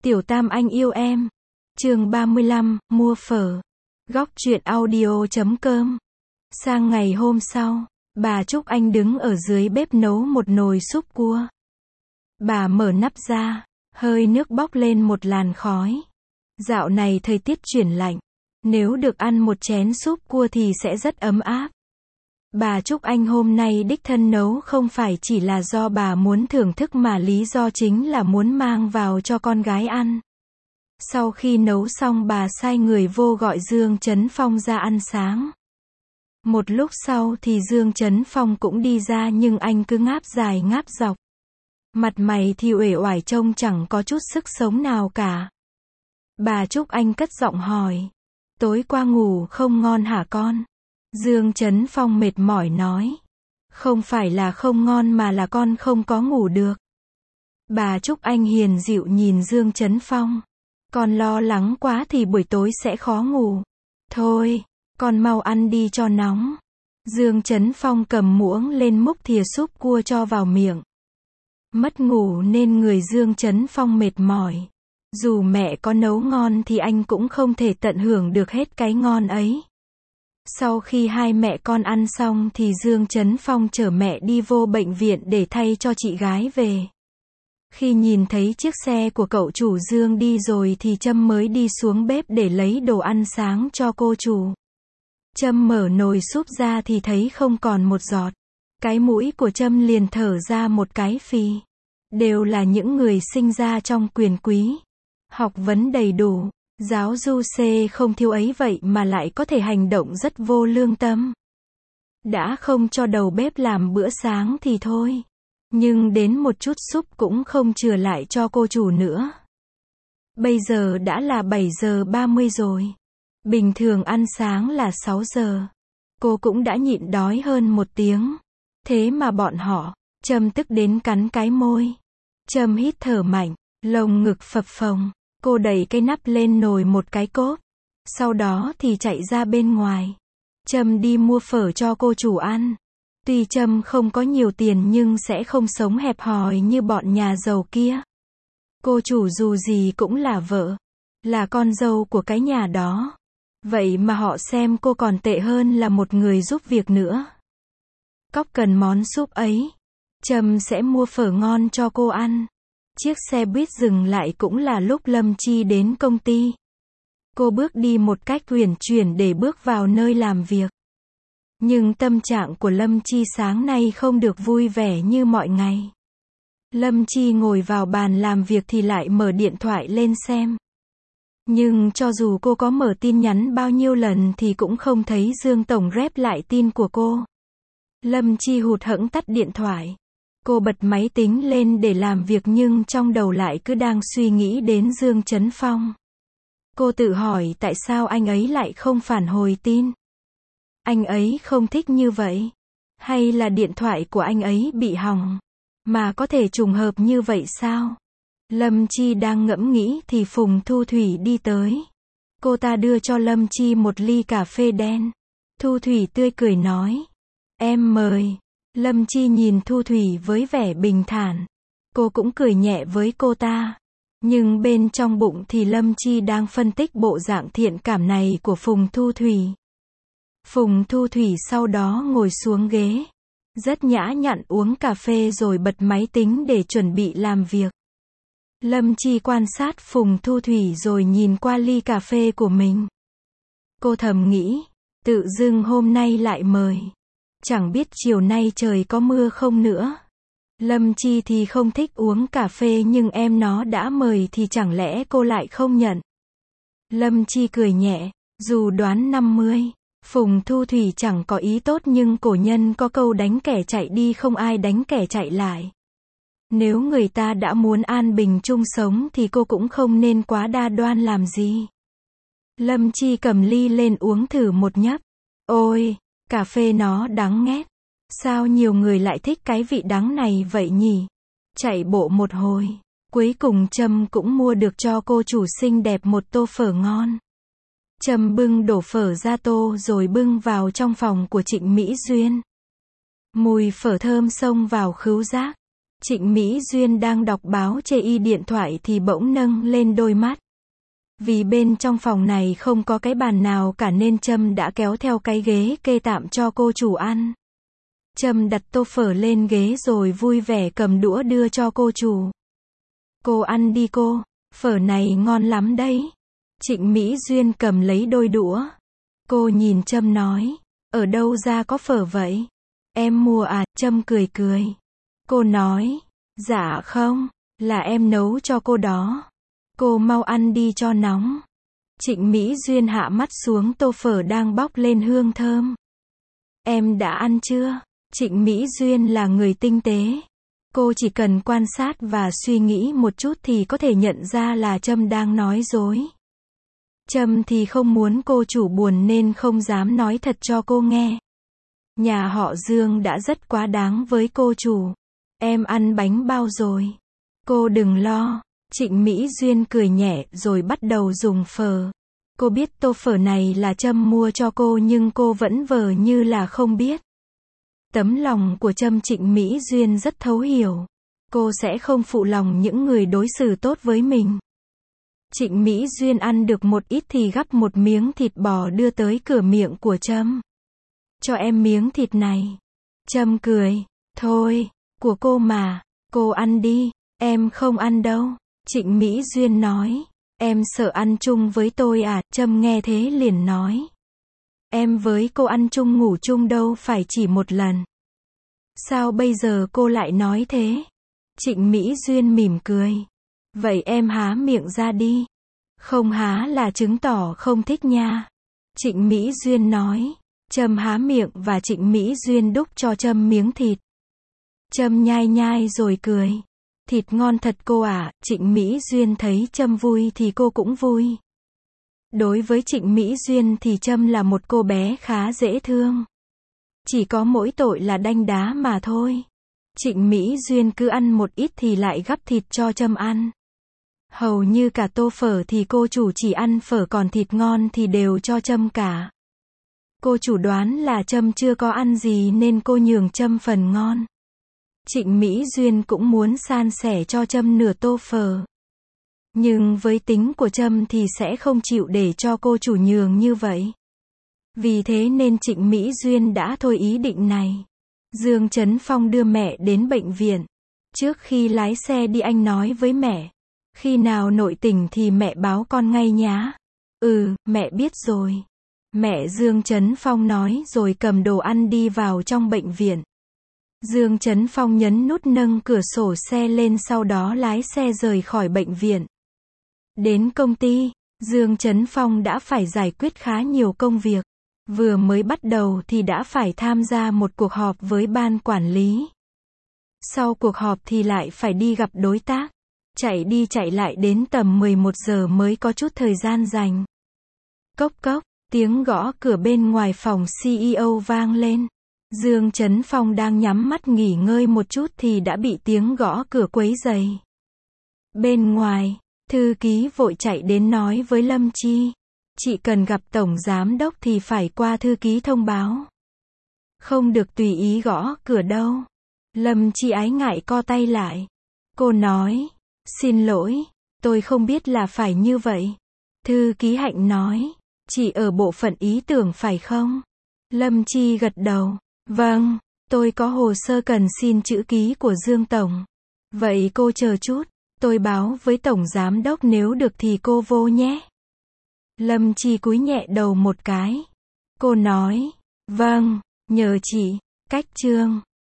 Tiểu Tam anh yêu em. Chương 35, mua phở. Góc truyện audio.com. Sang ngày hôm sau, bà Trúc Anh đứng ở dưới bếp nấu một nồi súp cua. Bà mở nắp ra, hơi nước bốc lên một làn khói. Dạo này thời tiết chuyển lạnh, nếu được ăn một chén súp cua thì sẽ rất ấm áp. Bà Trúc Anh hôm nay đích thân nấu không phải chỉ là do bà muốn thưởng thức mà lý do chính là muốn mang vào cho con gái ăn. Sau khi nấu xong bà sai người vô gọi Dương Chấn Phong ra ăn sáng. Một lúc sau thì Dương Chấn Phong cũng đi ra nhưng anh cứ ngáp dài ngáp dọc. Mặt mày thì uể oải trông chẳng có chút sức sống nào cả. Bà Trúc Anh cất giọng hỏi. Tối qua ngủ không ngon hả con? Dương Chấn Phong mệt mỏi nói. Không phải là không ngon mà là con không có ngủ được. Bà Trúc Anh hiền dịu nhìn Dương Chấn Phong. Con lo lắng quá thì buổi tối sẽ khó ngủ. Thôi, con mau ăn đi cho nóng. Dương Chấn Phong cầm muỗng lên múc thìa súp cua cho vào miệng. Mất ngủ nên người Dương Chấn Phong mệt mỏi. Dù mẹ có nấu ngon thì anh cũng không thể tận hưởng được hết cái ngon ấy. Sau khi hai mẹ con ăn xong thì Dương Chấn Phong chở mẹ đi vô bệnh viện để thay cho chị gái về. Khi nhìn thấy chiếc xe của cậu chủ Dương đi rồi thì Trâm mới đi xuống bếp để lấy đồ ăn sáng cho cô chủ. Trâm mở nồi súp ra thì thấy không còn một giọt. Cái mũi của Trâm liền thở ra một cái phì. Đều là những người sinh ra trong quyền quý. Học vấn đầy đủ. Giáo du xê không thiếu ấy vậy mà lại có thể hành động rất vô lương tâm. Đã không cho đầu bếp làm bữa sáng thì thôi. Nhưng đến một chút súp cũng không chừa lại cho cô chủ nữa. Bây giờ đã là 7 giờ 30 rồi. Bình thường ăn sáng là 6 giờ. Cô cũng đã nhịn đói hơn một tiếng. Thế mà bọn họ, Trâm tức đến cắn cái môi. Trâm hít thở mạnh, lồng ngực phập phồng. Cô đẩy cái nắp lên nồi một cái cốp. Sau đó thì chạy ra bên ngoài. Trâm đi mua phở cho cô chủ ăn. Tuy Trâm không có nhiều tiền nhưng sẽ không sống hẹp hòi như bọn nhà giàu kia. Cô chủ dù gì cũng là vợ, là con dâu của cái nhà đó. Vậy mà họ xem cô còn tệ hơn là một người giúp việc nữa. Cóc cần món súp ấy. Trâm sẽ mua phở ngon cho cô ăn. Chiếc xe buýt dừng lại cũng là lúc Lâm Chi đến công ty. Cô bước đi một cách uyển chuyển để bước vào nơi làm việc. Nhưng tâm trạng của Lâm Chi sáng nay không được vui vẻ như mọi ngày. Lâm Chi ngồi vào bàn làm việc thì lại mở điện thoại lên xem. Nhưng cho dù cô có mở tin nhắn bao nhiêu lần thì cũng không thấy Dương Tổng rep lại tin của cô. Lâm Chi hụt hẫng tắt điện thoại. Cô bật máy tính lên để làm việc nhưng trong đầu lại cứ đang suy nghĩ đến Dương Chấn Phong. Cô tự hỏi tại sao anh ấy lại không phản hồi tin. Anh ấy không thích như vậy. Hay là điện thoại của anh ấy bị hỏng. Mà có thể trùng hợp như vậy sao? Lâm Chi đang ngẫm nghĩ thì Phùng Thu Thủy đi tới. Cô ta đưa cho Lâm Chi một ly cà phê đen. Thu Thủy tươi cười nói. Em mời. Lâm Chi nhìn Thu Thủy với vẻ bình thản. Cô cũng cười nhẹ với cô ta. Nhưng bên trong bụng thì Lâm Chi đang phân tích bộ dạng thiện cảm này của Phùng Thu Thủy. Phùng Thu Thủy sau đó ngồi xuống ghế. Rất nhã nhặn uống cà phê rồi bật máy tính để chuẩn bị làm việc. Lâm Chi quan sát Phùng Thu Thủy rồi nhìn qua ly cà phê của mình. Cô thầm nghĩ, tự dưng hôm nay lại mời. Chẳng biết chiều nay trời có mưa không nữa. Lâm Chi thì không thích uống cà phê nhưng em nó đã mời thì chẳng lẽ cô lại không nhận. Lâm Chi cười nhẹ, dù đoán 50. Phùng Thu Thủy chẳng có ý tốt nhưng cổ nhân có câu đánh kẻ chạy đi không ai đánh kẻ chạy lại. Nếu người ta đã muốn an bình chung sống thì cô cũng không nên quá đa đoan làm gì. Lâm Chi cầm ly lên uống thử một nhấp. Ôi, cà phê nó đắng nghét. Sao nhiều người lại thích cái vị đắng này vậy nhỉ? Chạy bộ một hồi. Cuối cùng Trâm cũng mua được cho cô chủ xinh đẹp một tô phở ngon. Trâm bưng đổ phở ra tô rồi bưng vào trong phòng của Trịnh Mỹ Duyên. Mùi phở thơm xông vào khứu giác. Trịnh Mỹ Duyên đang đọc báo chê y điện thoại thì bỗng nâng lên đôi mắt. Vì bên trong phòng này không có cái bàn nào cả nên Trâm đã kéo theo cái ghế kê tạm cho cô chủ ăn. Trâm đặt tô phở lên ghế rồi vui vẻ cầm đũa đưa cho cô chủ. Cô ăn đi cô, phở này ngon lắm đấy. Trịnh Mỹ Duyên cầm lấy đôi đũa. Cô nhìn Trâm nói, ở đâu ra có phở vậy? Em mua à? Trâm cười cười. Cô nói, dạ không, là em nấu cho cô đó. Cô mau ăn đi cho nóng. Trịnh Mỹ Duyên hạ mắt xuống tô phở đang bốc lên hương thơm. Em đã ăn chưa? Trịnh Mỹ Duyên là người tinh tế. Cô chỉ cần quan sát và suy nghĩ một chút thì có thể nhận ra là Trâm đang nói dối. Trâm thì không muốn cô chủ buồn nên không dám nói thật cho cô nghe. Nhà họ Dương đã rất quá đáng với cô chủ. Em ăn bánh bao rồi. Cô đừng lo. Trịnh Mỹ Duyên cười nhẹ rồi bắt đầu dùng phở. Cô biết tô phở này là Trâm mua cho cô nhưng cô vẫn vờ như là không biết. Tấm lòng của Trâm Trịnh Mỹ Duyên rất thấu hiểu. Cô sẽ không phụ lòng những người đối xử tốt với mình. Trịnh Mỹ Duyên ăn được một ít thì gắp một miếng thịt bò đưa tới cửa miệng của Trâm. Cho em miếng thịt này. Trâm cười. Thôi, của cô mà, cô ăn đi, em không ăn đâu. Trịnh Mỹ Duyên nói. Em sợ ăn chung với tôi à? Trâm nghe thế liền nói. Em với cô ăn chung ngủ chung đâu phải chỉ một lần. Sao bây giờ cô lại nói thế? Trịnh Mỹ Duyên mỉm cười. Vậy em há miệng ra đi. Không há là chứng tỏ không thích nha. Trịnh Mỹ Duyên nói. Trâm há miệng và Trịnh Mỹ Duyên đút cho Trâm miếng thịt. Trâm nhai nhai rồi cười. Thịt ngon thật cô ạ. Trịnh Mỹ Duyên thấy Trâm vui thì cô cũng vui. Đối với Trịnh Mỹ Duyên thì Trâm là một cô bé khá dễ thương. Chỉ có mỗi tội là đanh đá mà thôi. Trịnh Mỹ Duyên cứ ăn một ít thì lại gắp thịt cho Trâm ăn. Hầu như cả tô phở thì cô chủ chỉ ăn phở còn thịt ngon thì đều cho Trâm cả. Cô chủ đoán là Trâm chưa có ăn gì nên cô nhường Trâm phần ngon. Trịnh Mỹ Duyên cũng muốn san sẻ cho Trâm nửa tô phở. Nhưng với tính của Trâm thì sẽ không chịu để cho cô chủ nhường như vậy. Vì thế nên Trịnh Mỹ Duyên đã thôi ý định này. Dương Trấn Phong đưa mẹ đến bệnh viện. Trước khi lái xe đi anh nói với mẹ. Khi nào nội tỉnh thì mẹ báo con ngay nhá. Ừ, mẹ biết rồi. Mẹ Dương Trấn Phong nói rồi cầm đồ ăn đi vào trong bệnh viện. Dương Trấn Phong nhấn nút nâng cửa sổ xe lên sau đó lái xe rời khỏi bệnh viện. Đến công ty, Dương Trấn Phong đã phải giải quyết khá nhiều công việc. Vừa mới bắt đầu thì đã phải tham gia một cuộc họp với ban quản lý. Sau cuộc họp thì lại phải đi gặp đối tác. Chạy đi chạy lại đến tầm 11 giờ mới có chút thời gian dành. Cốc cốc, tiếng gõ cửa bên ngoài phòng CEO vang lên. Dương Trấn Phong đang nhắm mắt nghỉ ngơi một chút thì đã bị tiếng gõ cửa quấy rầy. Bên ngoài, thư ký vội chạy đến nói với Lâm Chi. Chị cần gặp tổng giám đốc thì phải qua thư ký thông báo. Không được tùy ý gõ cửa đâu. Lâm Chi ái ngại co tay lại. Cô nói, xin lỗi, tôi không biết là phải như vậy. Thư ký Hạnh nói, chị ở bộ phận ý tưởng phải không? Lâm Chi gật đầu. Vâng, tôi có hồ sơ cần xin chữ ký của Dương Tổng. Vậy cô chờ chút, tôi báo với Tổng Giám Đốc nếu được thì cô vô nhé. Lâm Chi cúi nhẹ đầu một cái. Cô nói, vâng, nhờ chị, cách chương.